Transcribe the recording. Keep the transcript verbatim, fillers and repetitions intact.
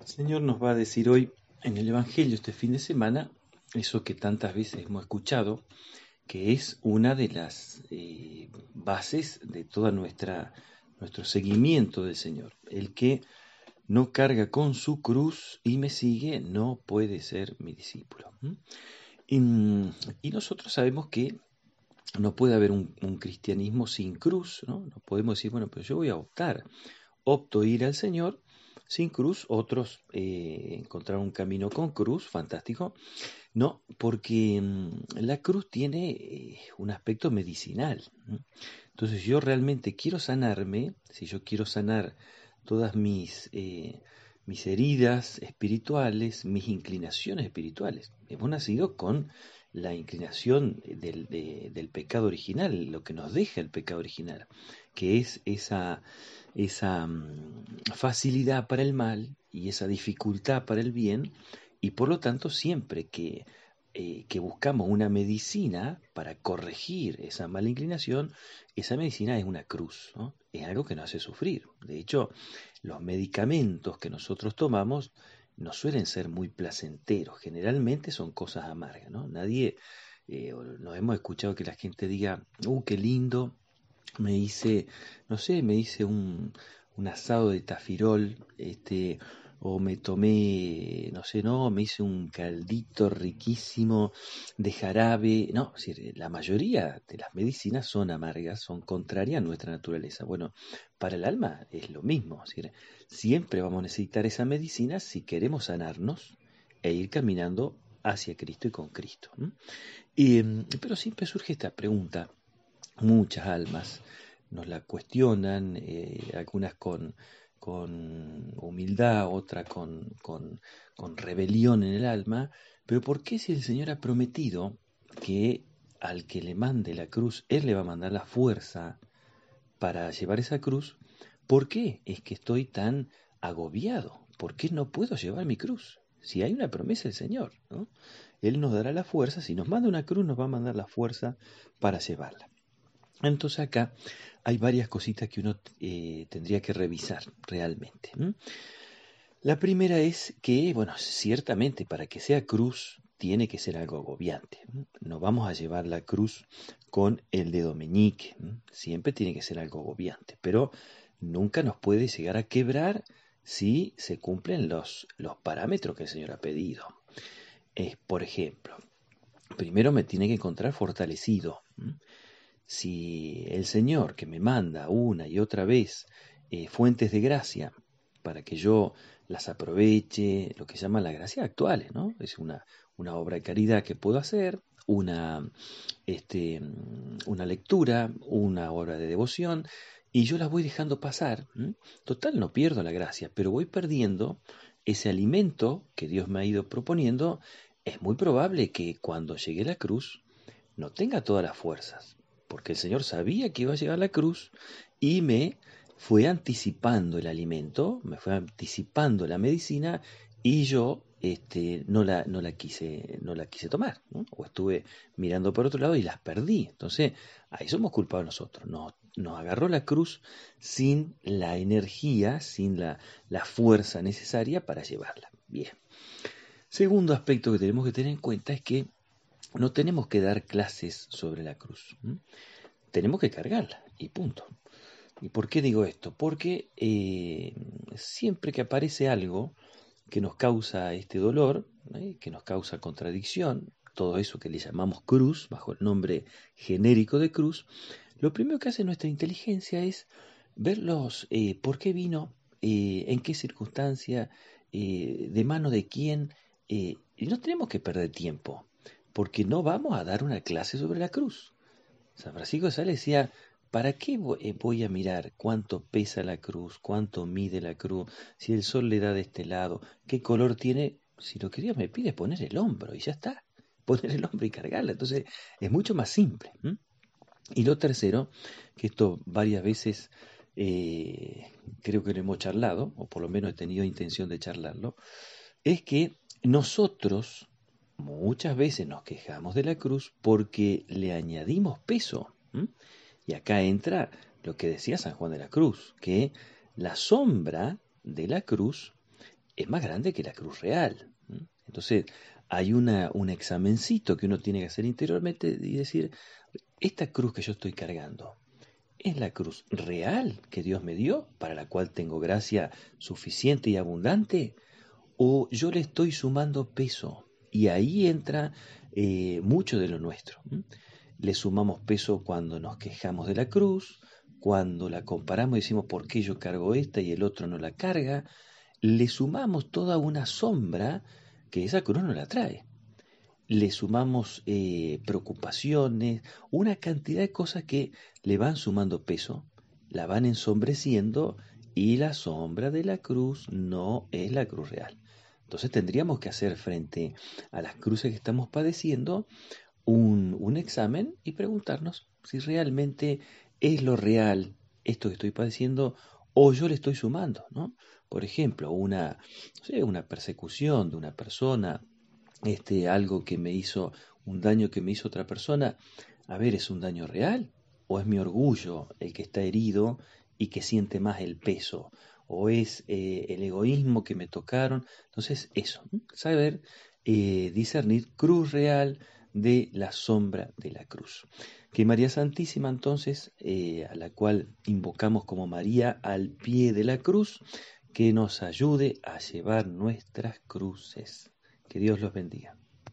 El Señor nos va a decir hoy en el Evangelio este fin de semana eso que tantas veces hemos escuchado, que es una de las eh, bases de todo nuestro seguimiento del Señor. El que no carga con su cruz y me sigue no puede ser mi discípulo. ¿Mm? Y, y nosotros sabemos que no puede haber un, un cristianismo sin cruz, ¿no? No podemos decir, bueno, pero yo voy a optar, opto ir al Señor sin cruz, otros eh, encontrar un camino con cruz, fantástico. No, porque mm, la cruz tiene eh, un aspecto medicinal. ¿no? Entonces, yo realmente quiero sanarme, si yo quiero sanar todas mis, eh, mis heridas espirituales, mis inclinaciones espirituales. Hemos nacido con la inclinación del, de- del pecado original, lo que nos deja el pecado original, que es esa, esa mm, facilidad para el mal y esa dificultad para el bien, y por lo tanto siempre que, eh, que buscamos una medicina para corregir esa mala inclinación, esa medicina es una cruz, ¿no? Es algo que nos hace sufrir. De hecho, los medicamentos que nosotros tomamos no suelen ser muy placenteros, generalmente son cosas amargas, ¿no? Nadie, eh, nos hemos escuchado que la gente diga, ¡uh, qué lindo! Me hice, no sé, me hice un, un asado de tafirol, este, o me tomé, no sé, no, me hice un caldito riquísimo de jarabe. No, es decir, la mayoría de las medicinas son amargas, son contrarias a nuestra naturaleza. Bueno, para el alma es lo mismo, es decir, siempre vamos a necesitar esa medicina si queremos sanarnos e ir caminando hacia Cristo y con Cristo. ¿m? Y, em, pero siempre surge esta pregunta. Muchas almas nos la cuestionan, eh, algunas con, con humildad, otras con, con, con rebelión en el alma, pero ¿por qué si el Señor ha prometido que al que le mande la cruz, Él le va a mandar la fuerza para llevar esa cruz? ¿Por qué es que estoy tan agobiado? ¿Por qué no puedo llevar mi cruz? Si hay una promesa del Señor, ¿no? Él nos dará la fuerza, si nos manda una cruz, nos va a mandar la fuerza para llevarla. Entonces acá hay varias cositas que uno eh, tendría que revisar realmente. ¿m? La primera es que, bueno, ciertamente para que sea cruz tiene que ser algo agobiante. ¿m? No vamos a llevar la cruz con el dedo meñique. ¿m? Siempre tiene que ser algo agobiante, pero nunca nos puede llegar a quebrar si se cumplen los, los parámetros que el Señor ha pedido. Es, por ejemplo, primero me tiene que encontrar fortalecido. ¿m? Si el Señor que me manda una y otra vez eh, fuentes de gracia para que yo las aproveche, lo que llaman las gracias actuales, ¿no? Es una, una obra de caridad que puedo hacer, una, este, una lectura, una obra de devoción, y yo las voy dejando pasar. ¿m? Total, no pierdo la gracia, pero voy perdiendo ese alimento que Dios me ha ido proponiendo. Es muy probable que cuando llegue la cruz no tenga todas las fuerzas, porque el Señor sabía que iba a llegar la cruz y me fue anticipando el alimento, me fue anticipando la medicina y yo este, no, la, no, la quise, no la quise tomar, ¿no? O estuve mirando por otro lado y las perdí. Entonces, ahí somos culpables nosotros. Nos, nos agarró la cruz sin la energía, sin la, la fuerza necesaria para llevarla. Bien. Segundo aspecto que tenemos que tener en cuenta es que no tenemos que dar clases sobre la cruz. ¿m? Tenemos que cargarla y punto. ¿Y por qué digo esto? Porque eh, siempre que aparece algo que nos causa este dolor, ¿eh? que nos causa contradicción, todo eso que le llamamos cruz, bajo el nombre genérico de cruz, lo primero que hace nuestra inteligencia es ver los, eh, por qué vino, eh, en qué circunstancia, eh, de mano de quién, eh, y no tenemos que perder tiempo, porque no vamos a dar una clase sobre la cruz. San Francisco de Sales decía, ¿para qué voy a mirar cuánto pesa la cruz, cuánto mide la cruz, si el sol le da de este lado, qué color tiene? Si lo que Dios me pide es poner el hombro y ya está, poner el hombro y cargarla. Entonces es mucho más simple. ¿m? Y lo tercero, que esto varias veces eh, creo que lo hemos charlado, o por lo menos he tenido intención de charlarlo, es que nosotros muchas veces nos quejamos de la cruz porque le añadimos peso. ¿m? Y acá entra lo que decía San Juan de la Cruz, que la sombra de la cruz es más grande que la cruz real. Entonces, hay una, un examencito que uno tiene que hacer interiormente y decir, esta cruz que yo estoy cargando, ¿es la cruz real que Dios me dio, para la cual tengo gracia suficiente y abundante? ¿O yo le estoy sumando peso? Y ahí entra eh, mucho de lo nuestro. ¿m? Le sumamos peso cuando nos quejamos de la cruz, cuando la comparamos y decimos, ¿por qué yo cargo esta y el otro no la carga? Le sumamos toda una sombra que esa cruz no la trae. Le sumamos eh, preocupaciones, una cantidad de cosas que le van sumando peso, la van ensombreciendo y la sombra de la cruz no es la cruz real. Entonces tendríamos que hacer frente a las cruces que estamos padeciendo un, un examen y preguntarnos si realmente es lo real esto que estoy padeciendo o yo le estoy sumando, ¿no? Por ejemplo, una, no sé, una persecución de una persona, este, algo que me hizo, un daño que me hizo otra persona, a ver, ¿es un daño real? ¿O es mi orgullo el que está herido y que siente más el peso? ¿O es eh, el egoísmo que me tocaron? Entonces, eso, ¿no? Saber eh, discernir cruz real de la sombra de la cruz. Que María Santísima, entonces, eh, a la cual invocamos como María al pie de la cruz, que nos ayude a llevar nuestras cruces. Que Dios los bendiga.